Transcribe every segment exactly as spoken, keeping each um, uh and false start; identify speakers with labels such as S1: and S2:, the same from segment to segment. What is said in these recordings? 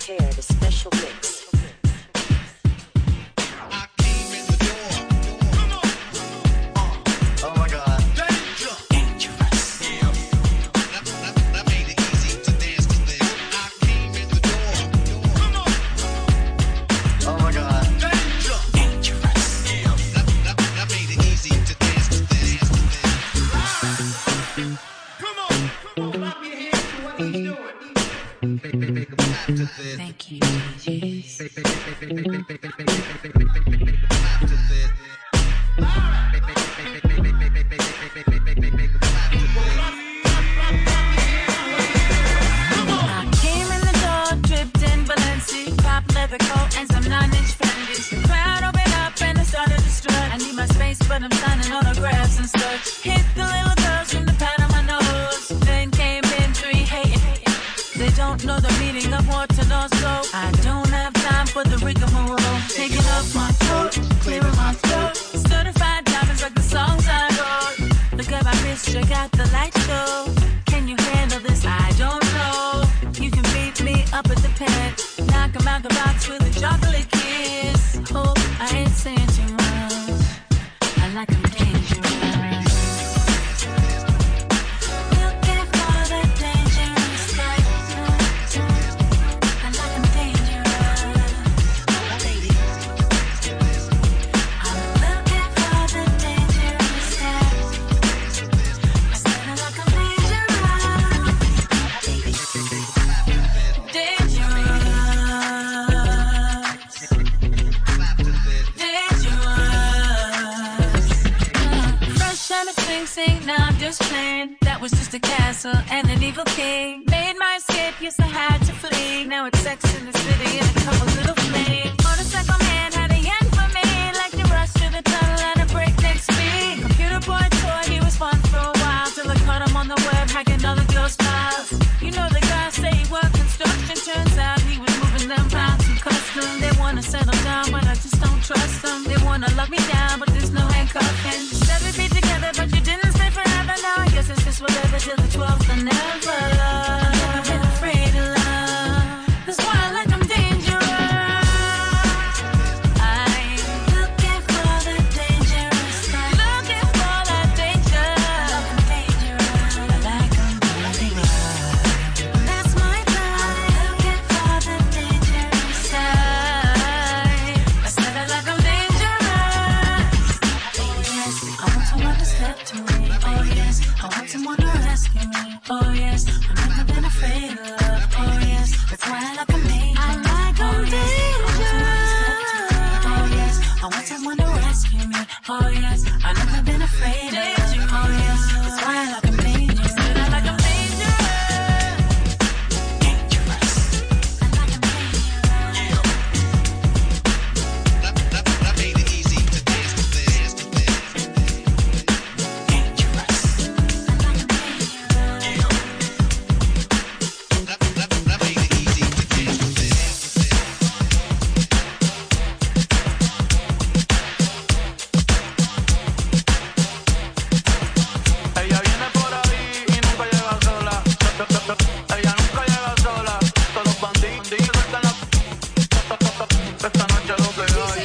S1: prepare the special mix.
S2: Thank you, D Js. I came in the door, dripped in Balenci, pop leather coat and some nine-inch Fendis. The crowd opened up and I started to strut. I need my space, but I'm signing autographs and such. Hit the little girls from the pat on my nose. Then came in three hating. They don't know the meaning of water, so I don't have time for the rigmarole. Taking off my coat, clearing my throat. Certified diamonds like the songs I wrote. Look at my wrist, check out the light show. Can you handle this? I don't know. You can beat me up at the pad. Knock 'em out the box with a chocolate kiss. Hope I ain't saying too much. I like 'em dangerous. Now I'm just playing. That was just a castle and an evil king. Made my escape, yes I had to flee. Now it's Sex in the City and a couple little flames. Motorcycle man had a yen for me, like to rush to the tunnel at a breakneck speed. Computer boy toy, he was fun for a while, till I caught him on the web hacking all the girls' files. You know the guy say he worked construction, turns out he was moving them pounds from custom. They wanna settle down, but I just don't trust them. They wanna lock me down, but there's no handcuffing. Said we'd be together, but you didn't stay forever. Now I guess it's just whatever till the twelfth and never. I've never been afraid of love. That's why I like 'em dangerous. I'm looking for the dangerous stuff. Looking for that danger. I like 'em dangerous. I like 'em dangerous. That's my time. Looking for the dangerous side. I said I like 'em dangerous. Oh yes, I want someone to step to me. Oh yes, I want someone to rescue me. Oh yes, I've never been afraid of love. Oh yes, that's why I like 'em dangerous. I like 'em dangerous. Oh yes, I want someone to rescue me. Oh yes, I've never been afraid of love. Oh yes, that's why I like 'em dangerous. I like 'em dangerous. Dangerous. I like 'em dangerous.
S3: I made it easy to dance to this.
S2: Dangerous. I like 'em dangerous.
S3: I made it easy to dance to this.
S4: Ella viene por ahí y nunca llega sola. Ella nunca llega sola. Todos los bandidos están la... Esta noche lo que hay.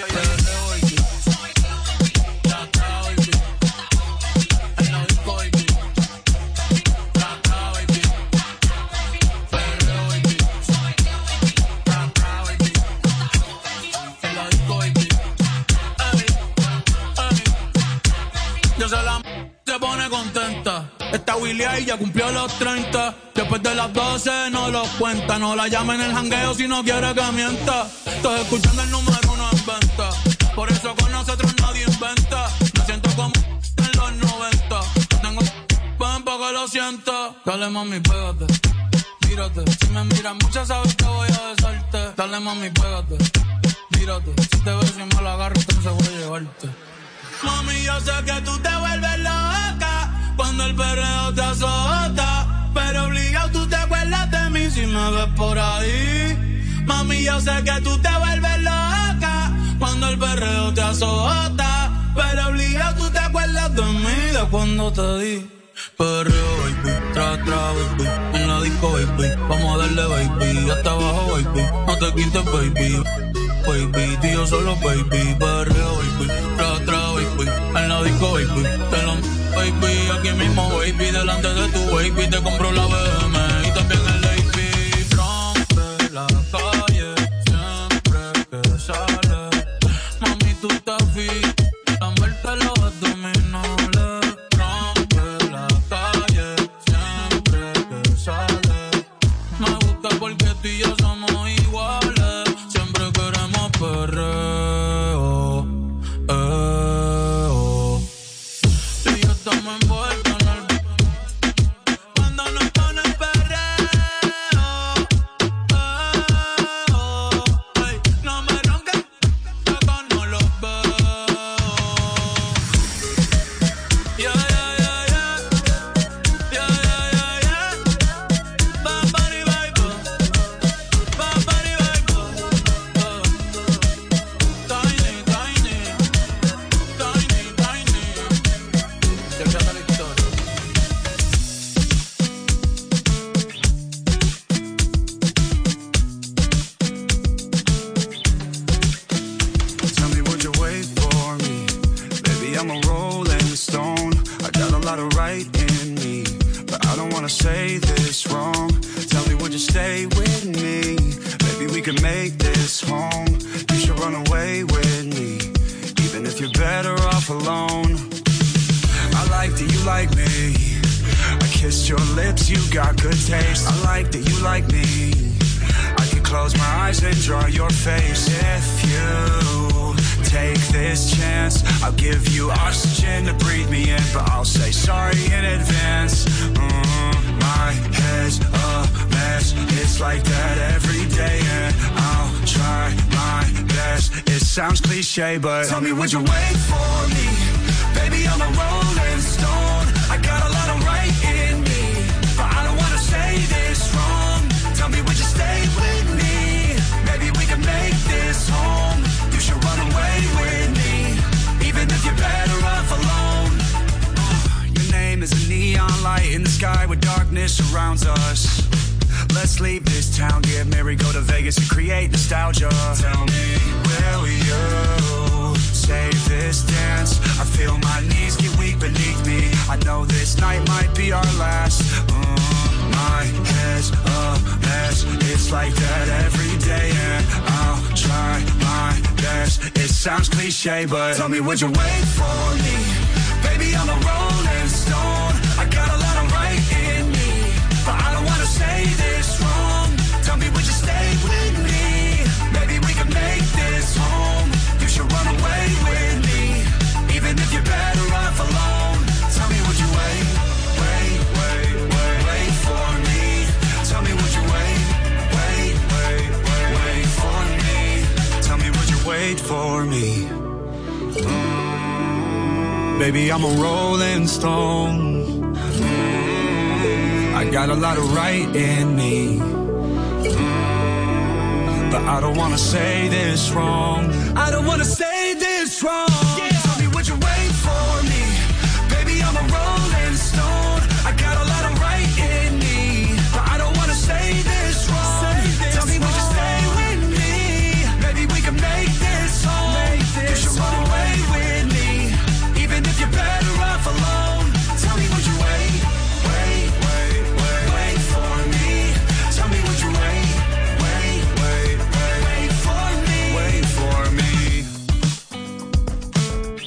S4: Yo sé la se pone contenta. Esta Willy ahí ya cumplió los treinta. Después de las doce no lo cuenta. No la llama en el jangueo si no quiere que mienta. Estoy escuchando el número uno en venta. Por eso con nosotros nadie inventa. Me siento como en los noventa. Tengo ven pa' que lo sienta. Dale mami, pégate, tírate. Si me miras mucho sabes que voy a besarte. Dale mami, pégate, tírate. Si te ves y me la agarro entonces voy a llevarte. Mami, yo sé que tú te vuelves loca cuando el perreo te azota, pero obligado tú te acuerdas de mí si me ves por ahí. Mami, yo sé que tú te vuelves loca cuando el perreo te azota, pero obligado tú te acuerdas de mí de cuando te di. Perreo, baby, tra, tra, baby, en la disco, baby, vamos a darle, baby, hasta abajo, baby. te quites, baby. Baby, tío solo, baby. Barrio, baby. Tra, tra, baby. En la disco, baby. Te lo, baby. Aquí mismo, baby. Delante de tu baby. Te compro la B M y también el A P. Rompe la calle siempre que sale. Mami, tú estás fit. Lamberte los abdominales. Rompe la calle siempre que sale. Me gusta porque tú y yo somos iguales. Siempre queremos perreo. Eh, oh. Tú y yo estamos envueltos en el beat. Cuando nos ponen perreo. Eh, oh. Ay, no me ronques, que acá no los veo. Yeah, yeah, yeah, yeah. Yeah, yeah, yeah, yeah. Ba-ba-di, baby. Ba-ba-di, baby. Uh. Tiny, tiny. Tiny, tiny. Chequeate la historia.
S1: Tell me, would you wait for me? Baby, I'm a rolling stone. I got a lot of right in me, but I don't wanna say this wrong. Tell me, would you stay with me? Maybe we can make this home. You should run away with me, even if you're better off alone. I like that you like me. I kissed your lips, you got good taste. I like that you like me. I can close my eyes and draw your face. If you take this chance, I'll give you oxygen to breathe me in, but I'll say sorry in advance. Mm, my head's a mess. It's like that every day, and I'll try my best. It sounds cliche, but tell me, would you wait for me? Baby, I'm a rolling stone. I got a lot of right in me, but I don't wanna say this wrong. Tell me, would you stay with me? Maybe we can make this home. You should run away with me, even if you're better off alone. Your name is a neon light in the sky where darkness surrounds us. Let's leave this town, get married, go to Vegas and create nostalgia. Tell me, will you save this dance? I feel my knees get weak beneath me. I know this night might be our last. Uh, my head's a mess. It's like that every day, and I'll try my best. It sounds cliche, but tell me, would you wait for me? Baby, I'm a rolling stone. I got a lot of right in me, but I don't wanna say this wrong. Tell me, would you stay with me? Maybe we can make this home. You should run away with me, even if you're better off alone. Tell me, would you wait, wait, wait, wait, wait for me? Tell me, would you wait, wait, wait, wait, wait for me? Tell me, would you wait for me? Mm, baby, I'm a rolling stone. Mm, I got a lot of right in me, mm, but I don't wanna say this wrong. I don't wanna say this wrong. Yeah. Tell me, would you wait for me? Baby, I'm a rolling stone. I got a lot of right in me, but I don't wanna say this wrong. Say this Tell me, would you stay with me? Maybe we can make this home. Make this you should run away with me, even if you're better off alone. Tell me, would you wait, wait, wait, wait, wait for me? Tell me, would you wait, wait, wait, wait, wait for me? Wait for me.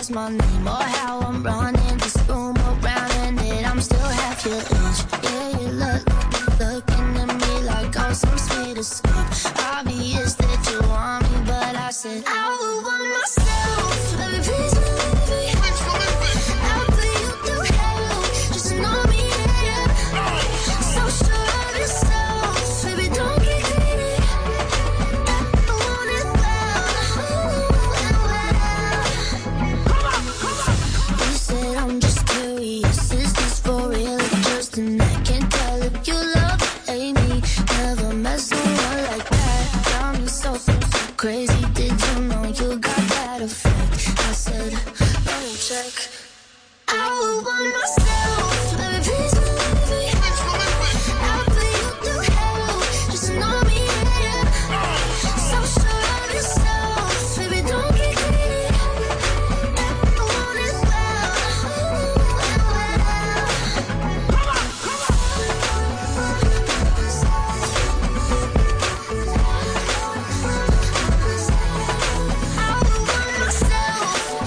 S2: what's my name or how I'm running this room around, and that I'm still half your age. Yeah, you look, looking at me like I'm some sweet escape. Obvious that you want me, but I said I would want myself. Baby, please believe me. I'll put you through hell. Just know me, yeah. So sure of yourself, baby, don't get greedy. I want it well. You said I'm just curious. Is this for real or just an act? Can't tell if you love or hate me. Never met someone like that. Got me so, so, so crazy. Did you know you got that effect? I said, let me check. I would want myself. Baby, please believe me. I'll put you through hell. Just know me, yeah. So sure of yourself, baby, don't get greedy. I want it well. I would want myself.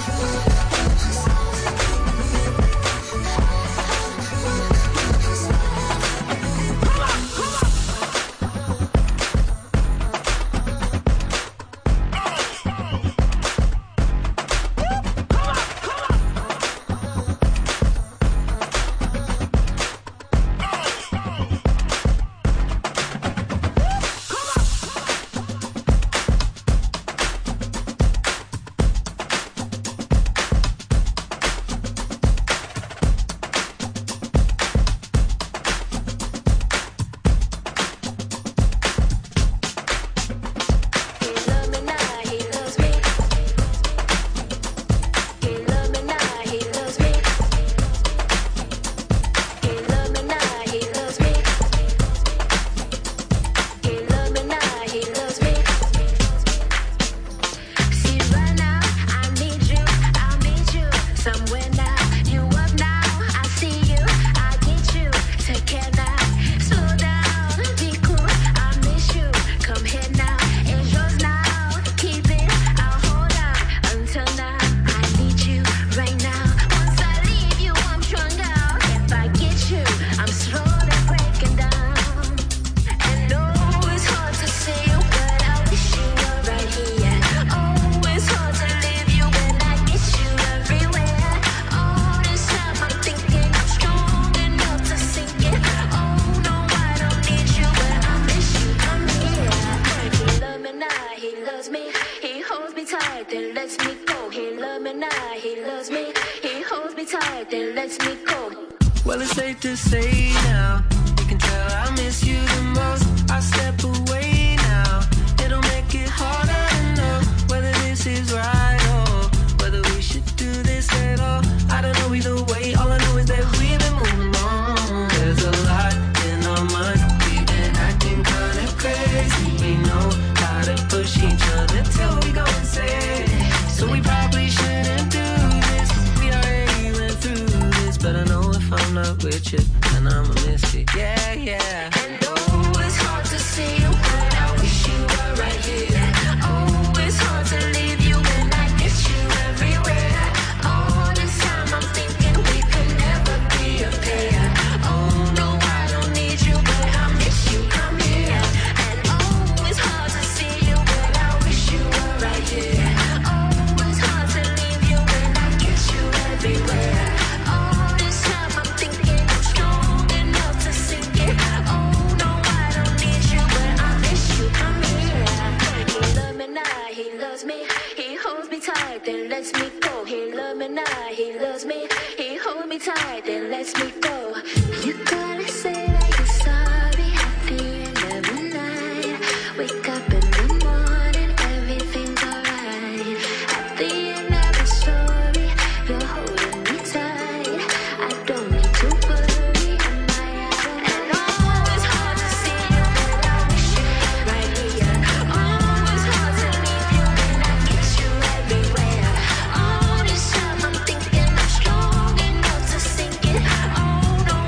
S5: Well, it's safe to say now, you can tell I miss you the most. I step away now, it'll make it harder to know whether this is right or whether we should do this at all. I don't know either way, all I know is that we've been moving on. There's a lot in our minds, we've been acting kinda crazy. We know how to push each other till we go insane. So we probably shouldn't do this, we already went through this. But I know if I'm not with you, then I'ma miss it. Yeah, yeah.
S2: And oh, it's hard to see you, but I wish you were right here. Oh, it's hard to leave you when I miss you everywhere. All this time I'm thinking we could never be a pair. Oh no, I don't need you, but I miss you. Come here. And oh, it's hard to see you, but I wish you were right here. Oh, it's hard to leave you when I miss you everywhere. All this time I'm thinking I'm strong enough to sink it. Oh no, I don't need you, but I miss you. Come here. He loves me now, he loves me. He holds me tight, then lets me go. He loves me now, he loves me. He holds me tight, then lets me go. You gotta say that you're sorry at the end of the night. Wake up in the morning, everything's alright. At the end of the story, you're holding me tight. I don't need to worry, am I out? And oh, it's hard to see you, but I wish you were right here. Oh, it's hard to leave you when I kiss you everywhere. All this time I'm thinking I'm strong enough to sink it. Oh no,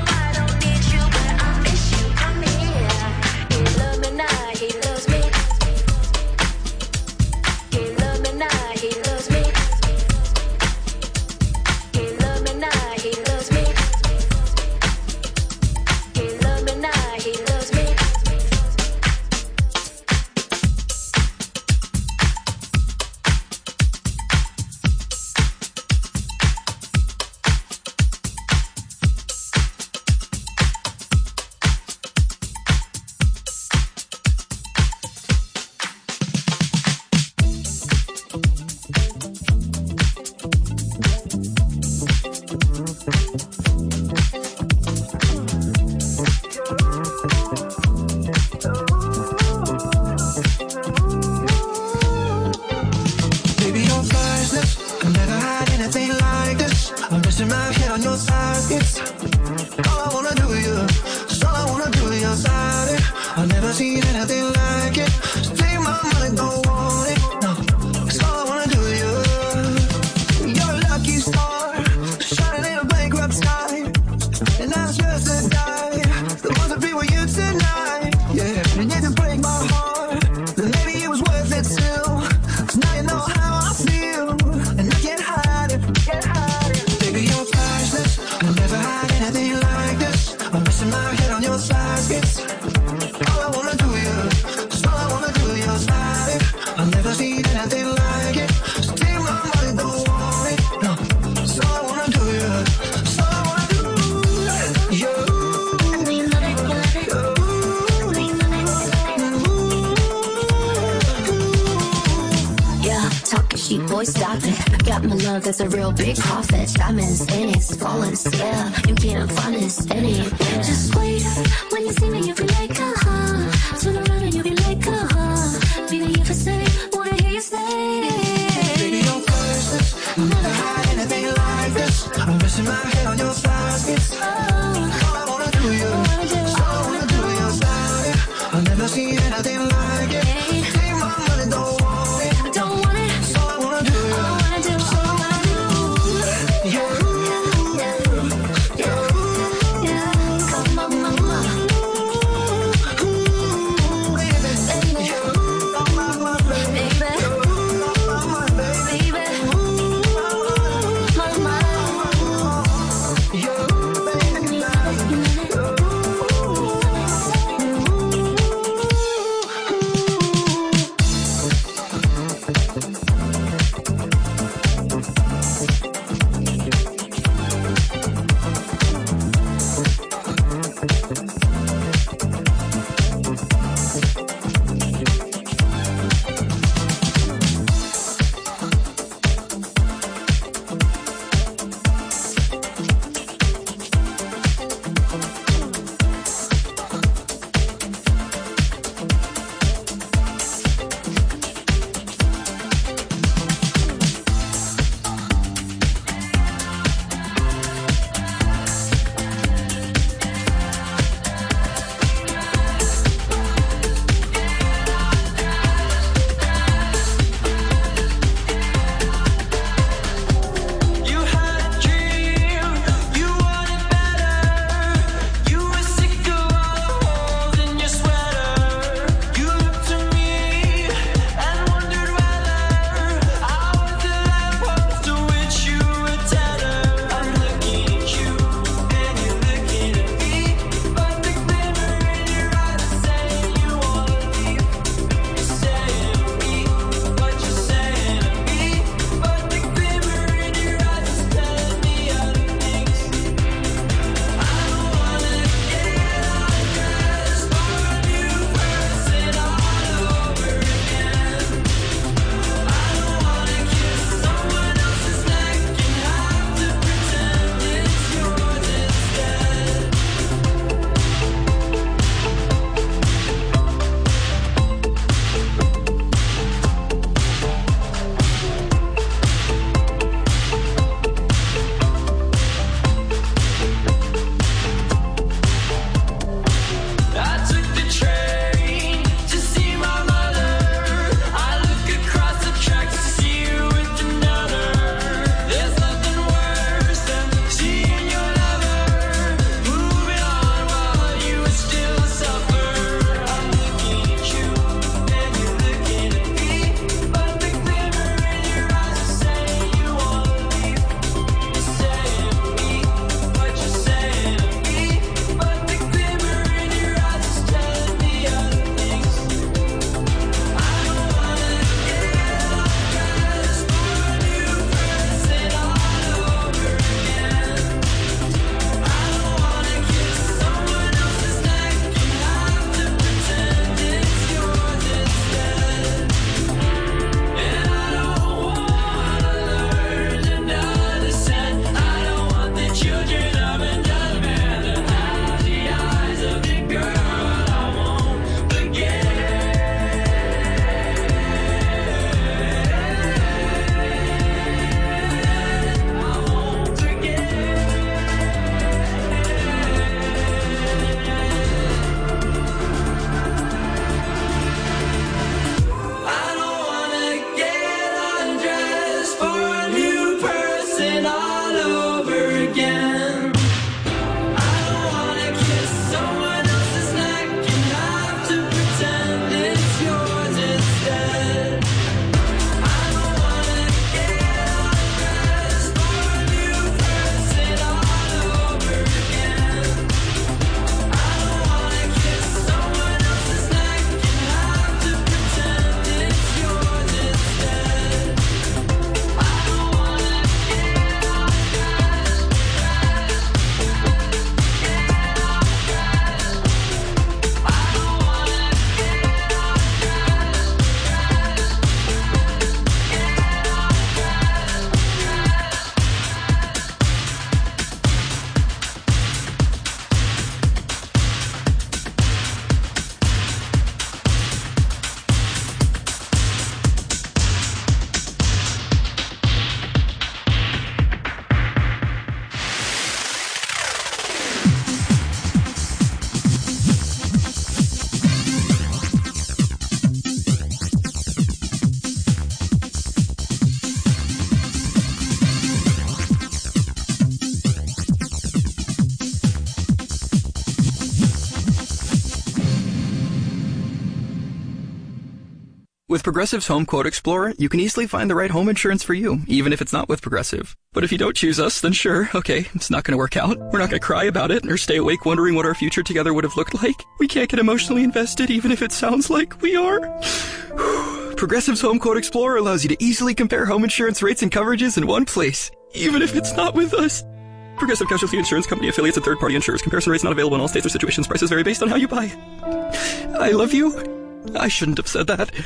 S6: All I wanna do you, all I wanna do your style. I've never seen anything like it. So take my money, don't want it. No, so I wanna do you, so I wanna do you.
S2: Yeah, talking sheep, boy, stop it. Got my love, that's a real big profit. Diamonds in it, flawless, yeah. You can't find this anywhere. Just wait, when you see me, you'll be like, uh-huh. Turn around and you'll be like, uh-huh. Baby, if I say, wanna hear you say.
S6: Baby, you're priceless. I've never had anything like this. I'm resting my head on your baskets.
S2: Oh,
S6: All I wanna do you, so I wanna do your style. I've never seen anything like it. Take my money, don't want it.
S2: don't want it.
S6: So I wanna do you,
S2: I wanna do, I wanna do.
S6: you,
S2: Yeah, come on, mama.
S6: baby. You, oh my, my baby.
S2: Baby,
S6: Oh my, my baby.
S2: baby, mama.
S6: You, baby,
S7: With Progressive's Home Quote Explorer, you can easily find the right home insurance for you, even if it's not with Progressive. But if you don't choose us, then sure, okay, it's not going to work out. We're not going to cry about it or stay awake wondering what our future together would have looked like. We can't get emotionally invested, even if it sounds like we are. Progressive's Home Quote Explorer allows you to easily compare home insurance rates and coverages in one place, even if it's not with us. Progressive Casualty Insurance Company, affiliates, and third-party insurers. Comparison rates not available in all states or situations. Prices vary based on how you buy. I love you. I shouldn't have said that.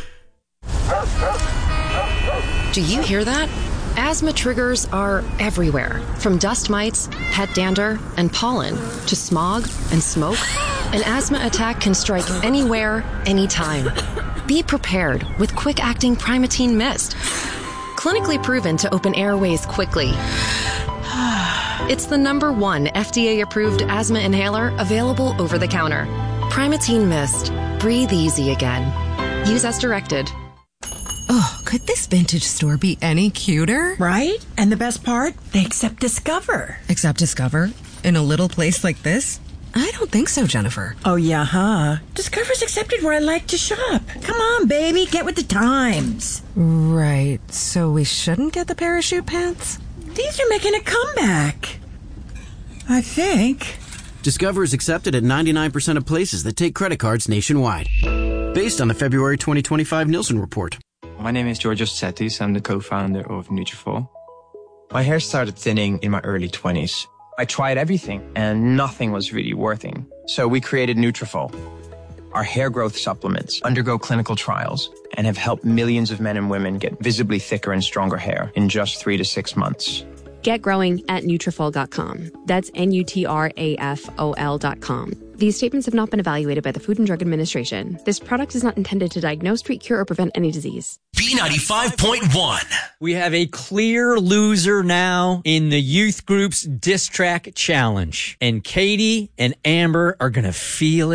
S8: Do you hear that? Asthma triggers are everywhere, from dust mites, pet dander, and pollen, to smog and smoke. An asthma attack can strike anywhere, anytime. Be prepared with quick-acting Primatene Mist. Clinically proven to open airways quickly. It's the number one F D A-approved asthma inhaler available over the counter. Primatene Mist. Breathe easy again. Use as directed.
S9: Oh, could this vintage store be any cuter?
S10: Right? And the best part? They accept Discover.
S9: Accept Discover? In a little place like this? I don't think so, Jennifer.
S10: Oh, yeah, huh? Discover's accepted where I like to shop. Come on, baby, get with the times.
S9: Right, so we shouldn't get the parachute pants?
S10: These are making a comeback. I think.
S11: Discover is accepted at ninety-nine percent of places that take credit cards nationwide. Based on the February twenty twenty-five Nielsen report.
S12: My name is Georgios Tsetis. I'm the co-founder of Nutrafol. My hair started thinning in my early twenties. I tried everything and nothing was really working. So we created Nutrafol. Our hair growth supplements undergo clinical trials and have helped millions of men and women get visibly thicker and stronger hair in just three to six months.
S13: Get growing at Nutrafol dot com. That's N U T R A F O L dot com. These statements have not been evaluated by the Food and Drug Administration. This product is not intended to diagnose, treat, cure, or prevent any disease.
S14: B ninety-five point one.
S15: We have a clear loser now in the youth group's diss track challenge. And Katie and Amber are going to feel it.